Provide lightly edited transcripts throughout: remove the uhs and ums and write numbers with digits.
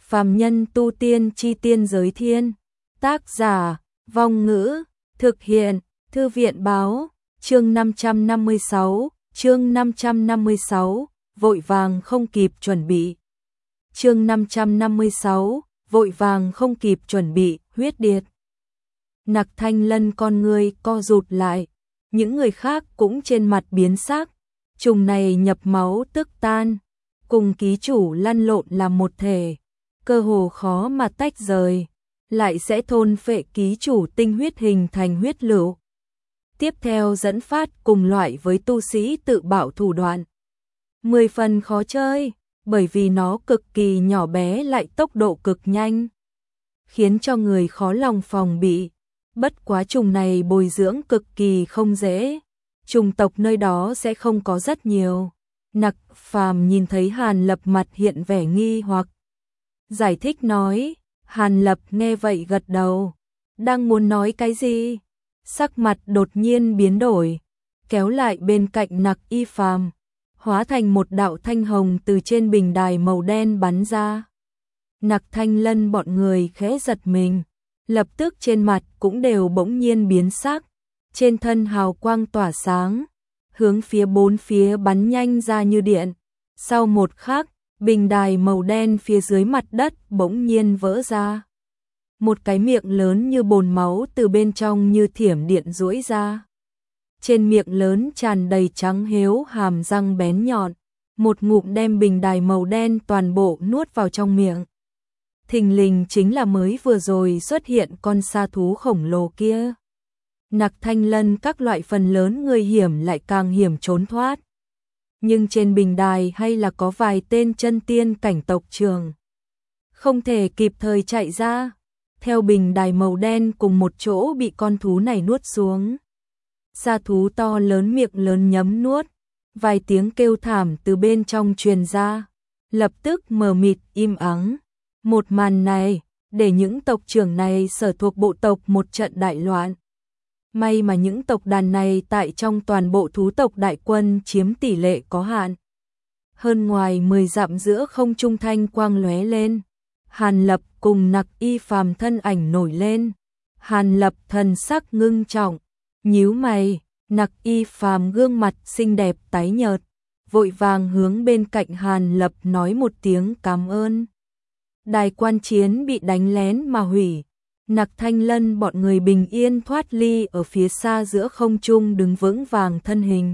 Phàm nhân tu tiên chi tiên giới thiên. Tác giả, Vong Ngữ, thực hiện, Thư viện báo, chương 556, vội vàng không kịp chuẩn bị. Chương 556, vội vàng không kịp chuẩn bị, huyết điệt. Nặc Thanh Lân con người co rụt lại, những người khác cũng trên mặt biến sắc, trùng này nhập máu tức tan, cùng ký chủ lăn lộn làm một thể, cơ hồ khó mà tách rời, lại sẽ thôn phệ ký chủ tinh huyết hình thành huyết lựu. Tiếp theo dẫn phát cùng loại với tu sĩ tự bạo thủ đoạn. 10 phần khó chơi, bởi vì nó cực kỳ nhỏ bé lại tốc độ cực nhanh, khiến cho người khó lòng phòng bị. Bất quá trùng này bồi dưỡng cực kỳ không dễ, trùng tộc nơi đó sẽ không có rất nhiều. Nặc Phàm nhìn thấy Hàn Lập mặt hiện vẻ nghi hoặc, giải thích nói. Hàn Lập nghe vậy gật đầu, đang muốn nói cái gì, sắc mặt đột nhiên biến đổi, kéo lại bên cạnh Nặc Y Phàm, hóa thành một đạo thanh hồng từ trên bình đài màu đen bắn ra. Nặc Thanh Lân bọn người khẽ giật mình, lập tức trên mặt cũng đều bỗng nhiên biến sắc, trên thân hào quang tỏa sáng, hướng phía bốn phía bắn nhanh ra như điện. Sau một khắc, bình đài màu đen phía dưới mặt đất bỗng nhiên vỡ ra. Một cái miệng lớn như bồn máu từ bên trong như thiểm điện duỗi ra. Trên miệng lớn tràn đầy trắng hếu hàm răng bén nhọn, một ngụm đem bình đài màu đen toàn bộ nuốt vào trong miệng. Thình lình chính là mới vừa rồi xuất hiện con sa thú khổng lồ kia. Nặc Thanh Lân các loại phần lớn người hiểm lại càng hiểm trốn thoát. Nhưng trên bình đài hay là có vài tên chân tiên cảnh tộc trưởng, không thể kịp thời chạy ra, theo bình đài màu đen cùng một chỗ bị con thú này nuốt xuống. Sa thú to lớn miệng lớn nhấm nuốt, vài tiếng kêu thảm từ bên trong truyền ra, lập tức mờ mịt im ắng. Một màn này để những tộc trưởng này sở thuộc bộ tộc một trận đại loạn. May mà những tộc đàn này tại trong toàn bộ thú tộc đại quân chiếm tỷ lệ có hạn. Hơn ngoài 10 dặm giữa không trung thanh quang lóe lên. Hàn Lập cùng Nặc Y Phàm thân ảnh nổi lên. Hàn Lập thần sắc ngưng trọng, nhíu mày, Nặc Y Phàm gương mặt xinh đẹp tái nhợt, vội vàng hướng bên cạnh Hàn Lập nói một tiếng cảm ơn. Đài quan chiến bị đánh lén mà hủy. Nặc Thanh Lân bọn người bình yên thoát ly ở phía xa giữa không trung đứng vững vàng thân hình.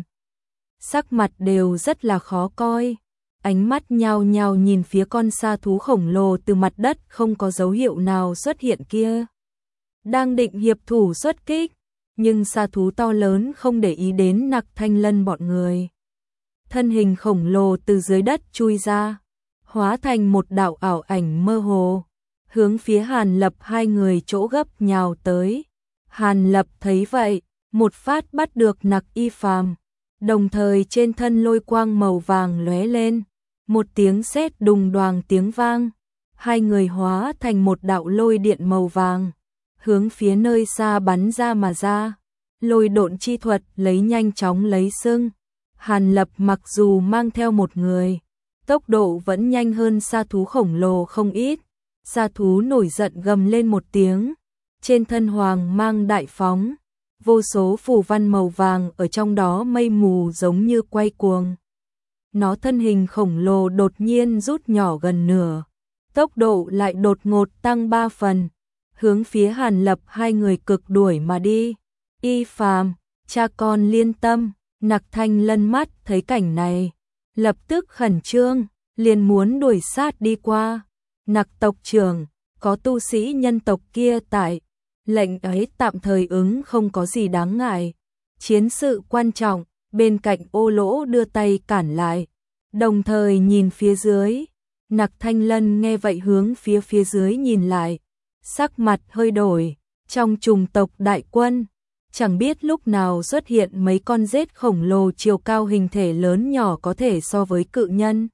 Sắc mặt đều rất là khó coi, ánh mắt nhao nhao nhìn phía con sa thú khổng lồ từ mặt đất không có dấu hiệu nào xuất hiện kia. Đang định hiệp thủ xuất kích, nhưng sa thú to lớn không để ý đến Nặc Thanh Lân bọn người. Thân hình khổng lồ từ dưới đất chui ra, hóa thành một đạo ảo ảnh mơ hồ, hướng phía Hàn Lập hai người chỗ gấp nhào tới. Hàn Lập thấy vậy, một phát bắt được Nặc Y Phàm, đồng thời trên thân lôi quang màu vàng lóe lên, một tiếng sét đùng đoàng tiếng vang, hai người hóa thành một đạo lôi điện màu vàng, hướng phía nơi xa bắn ra mà ra. Lôi độn chi thuật lấy nhanh chóng lấy sưng. Hàn Lập mặc dù mang theo một người, tốc độ vẫn nhanh hơn sa thú khổng lồ không ít. Sa thú nổi giận gầm lên một tiếng, trên thân hoàng mang đại phóng, vô số phù văn màu vàng ở trong đó mây mù giống như quay cuồng. Nó thân hình khổng lồ đột nhiên rút nhỏ gần nửa, tốc độ lại đột ngột tăng 3 phần, hướng phía Hàn Lập hai người cực đuổi mà đi. Y Phàm, cha con liên tâm. Nặc Thanh Lân mắt thấy cảnh này, lập tức khẩn trương, liền muốn đuổi sát đi qua. Nặc tộc trưởng, có tu sĩ nhân tộc kia tại, lệnh ấy tạm thời ứng không có gì đáng ngại. Chiến sự quan trọng, bên cạnh Ô Lỗ đưa tay cản lại, đồng thời nhìn phía dưới. Nặc Thanh Lân nghe vậy hướng phía dưới nhìn lại, sắc mặt hơi đổi, trong trùng tộc đại quân, chẳng biết lúc nào xuất hiện mấy con rết khổng lồ chiều cao hình thể lớn nhỏ có thể so với cự nhân.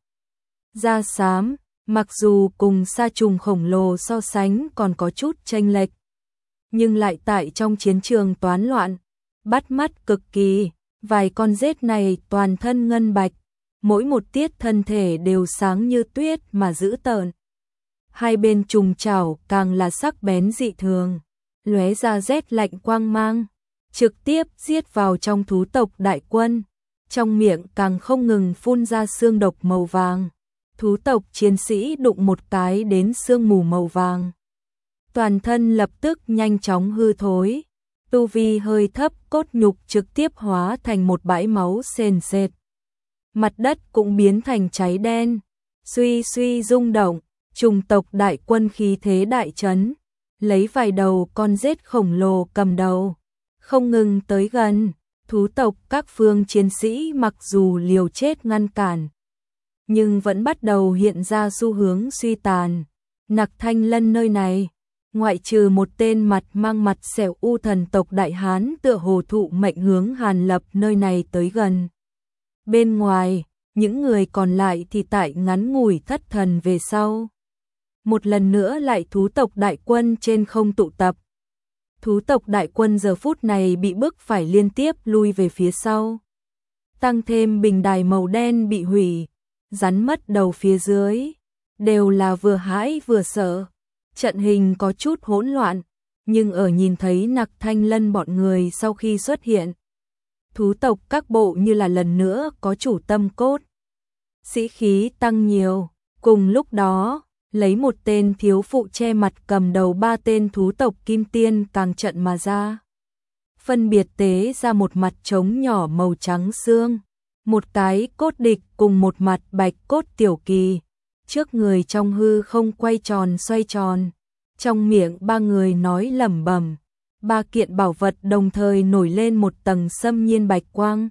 Da xám, mặc dù cùng sa trùng khổng lồ so sánh còn có chút chênh lệch, nhưng lại tại trong chiến trường toán loạn, bắt mắt cực kỳ. Vài con rết này toàn thân ngân bạch, mỗi một tiết thân thể đều sáng như tuyết mà dữ tợn. hai bên trùng chảo càng là sắc bén dị thường, lóe ra rét lạnh quang mang, trực tiếp giết vào trong thú tộc đại quân, trong miệng càng không ngừng phun ra xương độc màu vàng. Thú tộc chiến sĩ đụng một cái đến sương mù màu vàng, toàn thân lập tức nhanh chóng hư thối, tu vi hơi thấp, cốt nhục trực tiếp hóa thành một bãi máu sền sệt. Mặt đất cũng biến thành cháy đen, suy suy rung động, trùng tộc đại quân khí thế đại trấn, lấy vài đầu con rết khổng lồ cầm đầu, không ngừng tới gần. Thú tộc các phương chiến sĩ mặc dù liều chết ngăn cản, nhưng vẫn bắt đầu hiện ra xu hướng suy tàn. Nặc Thanh Lân nơi này, ngoại trừ một tên mặt mang mặt sẹo u thần tộc đại hán tựa hồ thụ mệnh hướng Hàn Lập nơi này tới gần. Bên ngoài, những người còn lại thì tại ngắn ngủi thất thần về sau. Một lần nữa lại thú tộc đại quân trên không tụ tập. Thú tộc đại quân giờ phút này bị bức phải liên tiếp lui về phía sau. Tăng thêm bình đài màu đen bị hủy, rắn mất đầu phía dưới, đều là vừa hãi vừa sợ. Trận hình có chút hỗn loạn, nhưng ở nhìn thấy Nặc Thanh Lân bọn người sau khi xuất hiện, thú tộc các bộ như là lần nữa có chủ tâm cốt. Sĩ khí tăng nhiều, cùng lúc đó, lấy một tên thiếu phụ che mặt cầm đầu ba tên thú tộc kim tiên càng trận mà ra. Phân biệt tế ra một mặt trống nhỏ màu trắng xương, một cái cốt địch cùng một mặt bạch cốt tiểu kỳ. Trước người trong hư không quay tròn xoay tròn, trong miệng ba người nói lẩm bẩm, ba kiện bảo vật đồng thời nổi lên một tầng xâm nhiên bạch quang.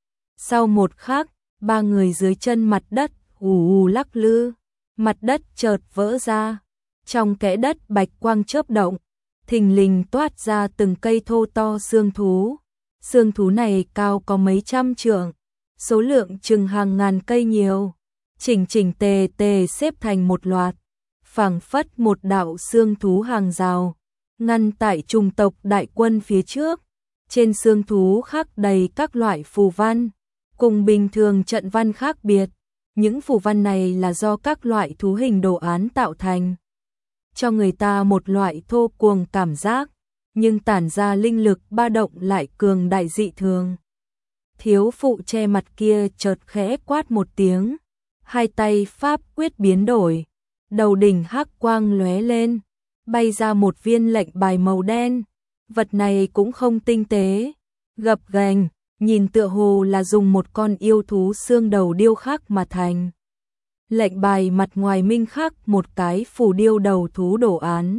Sau một khắc, ba người dưới chân mặt đất ù ù lắc lư, mặt đất chợt vỡ ra, trong kẽ đất bạch quang chớp động, thình lình toát ra từng cây thô to xương thú. Xương thú này cao có mấy trăm trượng, số lượng chừng hàng ngàn cây nhiều, chỉnh chỉnh tề tề xếp thành một loạt, phảng phất một đạo xương thú hàng rào, ngăn tại trùng tộc đại quân phía trước. Trên xương thú khắc đầy các loại phù văn, cùng bình thường trận văn khác biệt. Những phù văn này là do các loại thú hình đồ án tạo thành, cho người ta một loại thô cuồng cảm giác, nhưng tản ra linh lực ba động lại cường đại dị thường. Thiếu phụ che mặt kia chợt khẽ quát một tiếng, hai tay pháp quyết biến đổi, đầu đỉnh hắc quang lóe lên, bay ra một viên lệnh bài màu đen. Vật này cũng không tinh tế, gập ghềnh, nhìn tựa hồ là dùng một con yêu thú xương đầu điêu khắc mà thành. Lệnh bài mặt ngoài minh khắc một cái phù điêu đầu thú đồ án.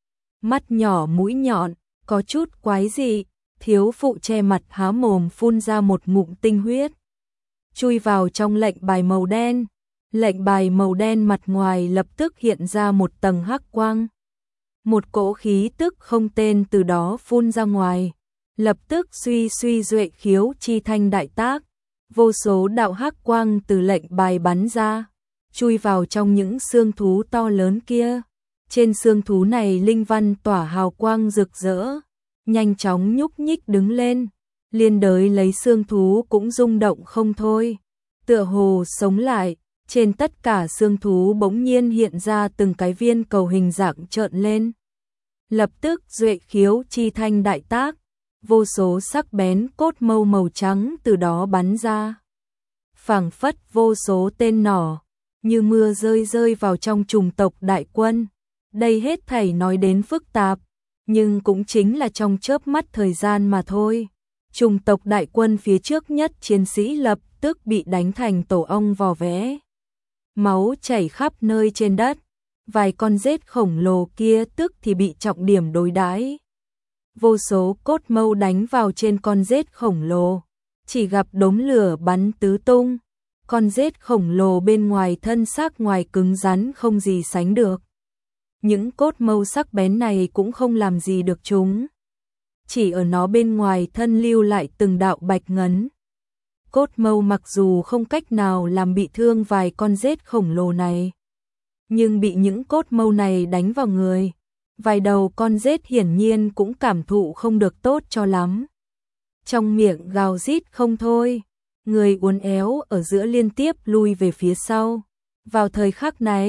Mắt nhỏ mũi nhọn, có chút quái dị, thiếu phụ che mặt há mồm phun ra một ngụm tinh huyết, chui vào trong lệnh bài màu đen. Lệnh bài màu đen mặt ngoài lập tức hiện ra một tầng hắc quang. Một cỗ khí tức không tên từ đó phun ra ngoài, lập tức suy suy duệ khiếu chi thanh đại tác, vô số đạo hắc quang từ lệnh bài bắn ra, chui vào trong những xương thú to lớn kia. Trên xương thú này linh văn tỏa hào quang rực rỡ, nhanh chóng nhúc nhích đứng lên, liên đới lấy xương thú cũng rung động không thôi, tựa hồ sống lại. Trên tất cả xương thú bỗng nhiên hiện ra từng cái viên cầu hình dạng trợn lên. Lập tức duệ khiếu chi thanh đại tác, vô số sắc bén cốt mâu màu trắng từ đó bắn ra. Phảng phất vô số tên nỏ, như mưa rơi rơi vào trong trùng tộc đại quân. Đây hết thảy nói đến phức tạp, nhưng cũng chính là trong chớp mắt thời gian mà thôi. Trùng tộc đại quân phía trước nhất chiến sĩ lập tức bị đánh thành tổ ong vò vẽ. Máu chảy khắp nơi trên đất, vài con rết khổng lồ kia tức thì bị trọng điểm đối đãi. Vô số cốt mâu đánh vào trên con rết khổng lồ, chỉ gặp đốm lửa bắn tứ tung. Con rết khổng lồ bên ngoài thân xác ngoài cứng rắn không gì sánh được. Những cốt mâu sắc bén này cũng không làm gì được chúng, chỉ ở nó bên ngoài thân lưu lại từng đạo bạch ngấn. Cốt mâu mặc dù không cách nào làm bị thương vài con rết khổng lồ này, nhưng bị những cốt mâu này đánh vào người, vài đầu con rết hiển nhiên cũng cảm thụ không được tốt cho lắm. Trong miệng gào rít không thôi, người uốn éo ở giữa liên tiếp lui về phía sau. Vào thời khắc này,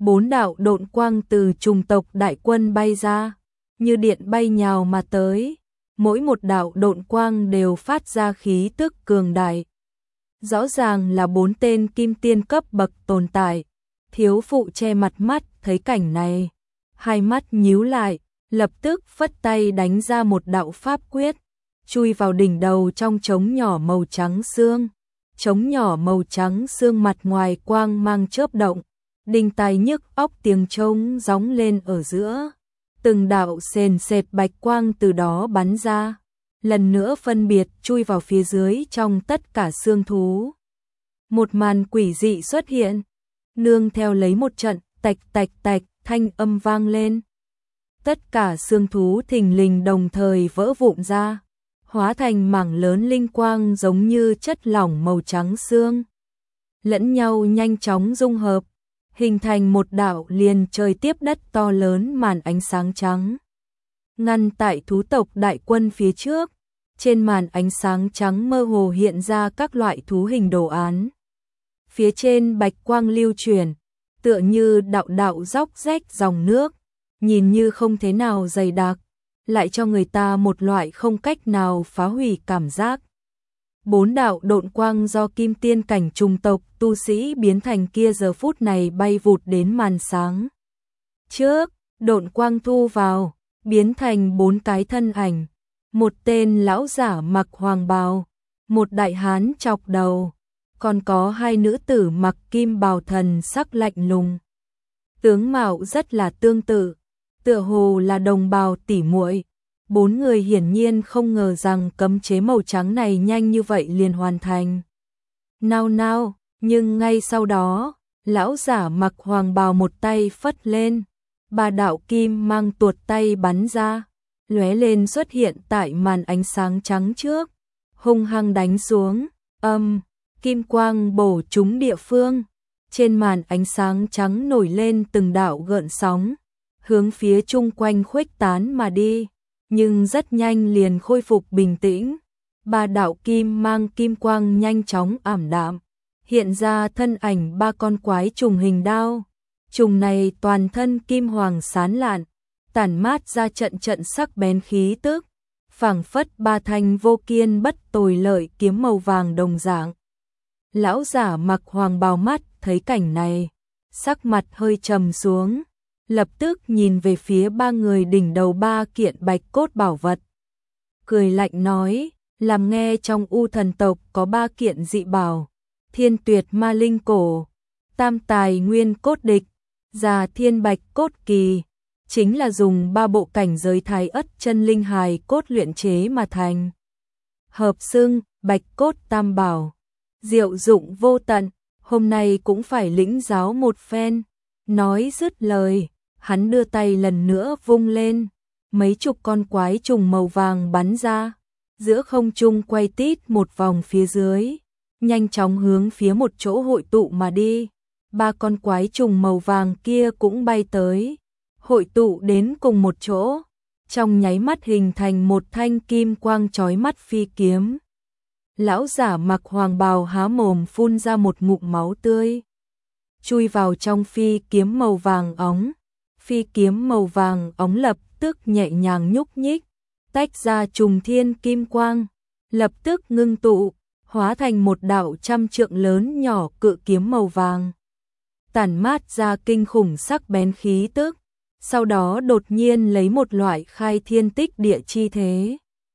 4 đạo độn quang từ trùng tộc đại quân bay ra, như điện bay nhào mà tới, mỗi một đạo độn quang đều phát ra khí tức cường đại. Rõ ràng là 4 tên kim tiên cấp bậc tồn tại. Thiếu phụ che mặt mắt thấy cảnh này, hai mắt nhíu lại, lập tức phất tay đánh ra một đạo pháp quyết, chui vào đỉnh đầu trong trống nhỏ màu trắng xương. Trống nhỏ màu trắng xương mặt ngoài quang mang chớp động, đinh tai nhức óc tiếng trống gióng lên ở giữa. Từng đạo sền sệt bạch quang từ đó bắn ra, lần nữa phân biệt chui vào phía dưới trong tất cả xương thú. Một màn quỷ dị xuất hiện, nương theo lấy một trận tạch tạch tạch thanh âm vang lên. Tất cả xương thú thình lình đồng thời vỡ vụn ra, hóa thành mảng lớn linh quang giống như chất lỏng màu trắng xương. Lẫn nhau nhanh chóng dung hợp, hình thành một đạo liền trời tiếp đất to lớn màn ánh sáng trắng. Ngăn tại thú tộc đại quân phía trước, trên màn ánh sáng trắng mơ hồ hiện ra các loại thú hình đồ án. Phía trên bạch quang lưu chuyển, tựa như đạo đạo róc rách dòng nước, nhìn như không thế nào dày đặc, lại cho người ta một loại không cách nào phá hủy cảm giác. 4 đạo độn quang do kim tiên cảnh trùng tộc tu sĩ biến thành kia giờ phút này bay vụt đến màn sáng trước, độn quang thu vào, biến thành 4 cái thân ảnh. Một tên lão giả mặc hoàng bào, một đại hán chọc đầu, còn có 2 nữ tử mặc kim bào thần sắc lạnh lùng. Tướng mạo rất là tương tự, tựa hồ là đồng bào tỉ muội. 4 người hiển nhiên không ngờ rằng cấm chế màu trắng này nhanh như vậy liền hoàn thành. Nào nào, nhưng ngay sau đó, lão giả mặc hoàng bào một tay phất lên, 3 đạo kim mang tuột tay bắn ra, lóe lên xuất hiện tại màn ánh sáng trắng trước, hung hăng đánh xuống, kim quang bổ trúng địa phương. Trên màn ánh sáng trắng nổi lên từng đạo gợn sóng, hướng phía chung quanh khuếch tán mà đi, nhưng rất nhanh liền khôi phục bình tĩnh. 3 đạo kim mang kim quang nhanh chóng ảm đạm, hiện ra thân ảnh 3 con quái trùng hình đao. Trùng này toàn thân kim hoàng sáng lạn, tản mát ra trận trận sắc bén khí tức, phảng phất 3 thanh vô kiên bất tồi lợi kiếm màu vàng đồng dạng. Lão giả mặc hoàng bào mắt thấy cảnh này, sắc mặt hơi trầm xuống, lập tức nhìn về phía 3 người đỉnh đầu 3 kiện bạch cốt bảo vật. Cười lạnh nói, làm nghe trong U thần tộc có 3 kiện dị bảo, Thiên Tuyệt Ma Linh Cổ, Tam Tài Nguyên Cốt Địch, Già Thiên Bạch Cốt Kỳ, chính là dùng 3 bộ cảnh giới Thái Ất chân linh hài cốt luyện chế mà thành. Hợp xưng Bạch Cốt Tam Bảo, diệu dụng vô tận, hôm nay cũng phải lĩnh giáo một phen. Nói dứt lời, hắn đưa tay lần nữa vung lên, mấy chục con quái trùng màu vàng bắn ra, giữa không trung quay tít một vòng phía dưới, nhanh chóng hướng phía một chỗ hội tụ mà đi. 3 con quái trùng màu vàng kia cũng bay tới, hội tụ đến cùng một chỗ, trong nháy mắt hình thành một thanh kim quang chói mắt phi kiếm. Lão giả mặc hoàng bào há mồm phun ra một ngụm máu tươi, chui vào trong phi kiếm màu vàng óng. Phi kiếm màu vàng óng lập tức nhẹ nhàng nhúc nhích, tách ra trùng thiên kim quang, lập tức ngưng tụ, hóa thành một đạo 100 trượng lớn nhỏ cự kiếm màu vàng, tản mát ra kinh khủng sắc bén khí tức, sau đó đột nhiên lấy một loại khai thiên tích địa chi thế,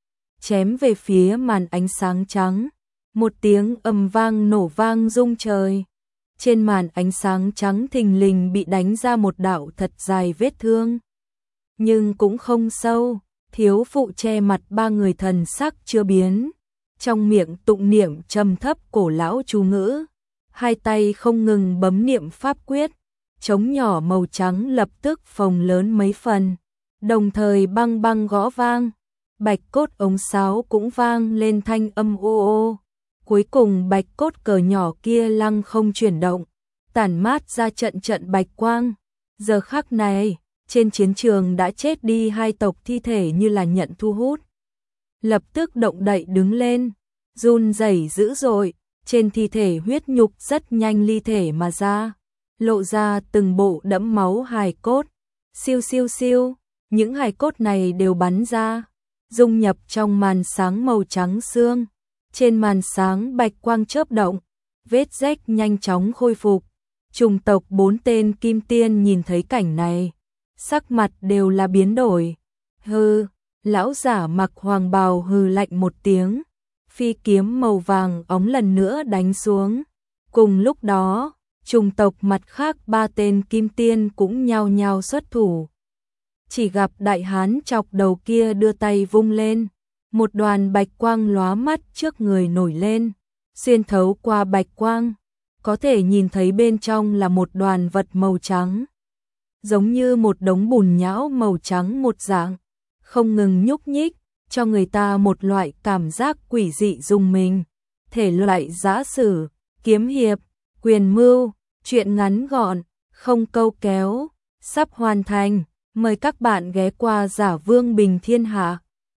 chém về phía màn ánh sáng trắng. Một tiếng ầm vang nổ vang rung trời. Trên màn ánh sáng trắng thình lình bị đánh ra một đạo thật dài vết thương, nhưng cũng không sâu. Thiếu phụ che mặt 3 người thần sắc chưa biến, trong miệng tụng niệm trầm thấp cổ lão chú ngữ, 2 tay không ngừng bấm niệm pháp quyết, trống nhỏ màu trắng lập tức phồng lớn mấy phần, đồng thời băng băng gõ vang, bạch cốt ống sáo cũng vang lên thanh âm ô ô. Cuối cùng bạch cốt cờ nhỏ kia lăng không chuyển động, tản mát ra trận trận bạch quang. Giờ khắc này, trên chiến trường đã chết đi 2 tộc thi thể như là nhận thu hút, lập tức động đậy đứng lên, run rẩy dữ dội, trên thi thể huyết nhục rất nhanh ly thể mà ra. lộ ra từng bộ đẫm máu hài cốt. Siêu siêu siêu, những hài cốt này đều bắn ra, dung nhập trong màn sáng màu trắng xương. Trên màn sáng bạch quang chớp động, vết rách nhanh chóng khôi phục. Chủng tộc 4 tên kim tiên nhìn thấy cảnh này, sắc mặt đều là biến đổi. Hừ, lão giả mặc hoàng bào hừ lạnh một tiếng, phi kiếm màu vàng óng lần nữa đánh xuống. Cùng lúc đó, chủng tộc mặt khác 3 tên kim tiên cũng nhao nhao xuất thủ. Chỉ gặp đại hán chọc đầu kia đưa tay vung lên, một đoàn bạch quang lóa mắt trước người nổi lên, xuyên thấu qua bạch quang, có thể nhìn thấy bên trong là một đoàn vật màu trắng, giống như một đống bùn nhão màu trắng một dạng, không ngừng nhúc nhích, cho người ta một loại cảm giác quỷ dị rùng mình. Thể loại giã sử, kiếm hiệp, quyền mưu, truyện ngắn gọn, không câu kéo, sắp hoàn thành. Mời các bạn ghé qua Giả Vương Bình Thiên Hạ.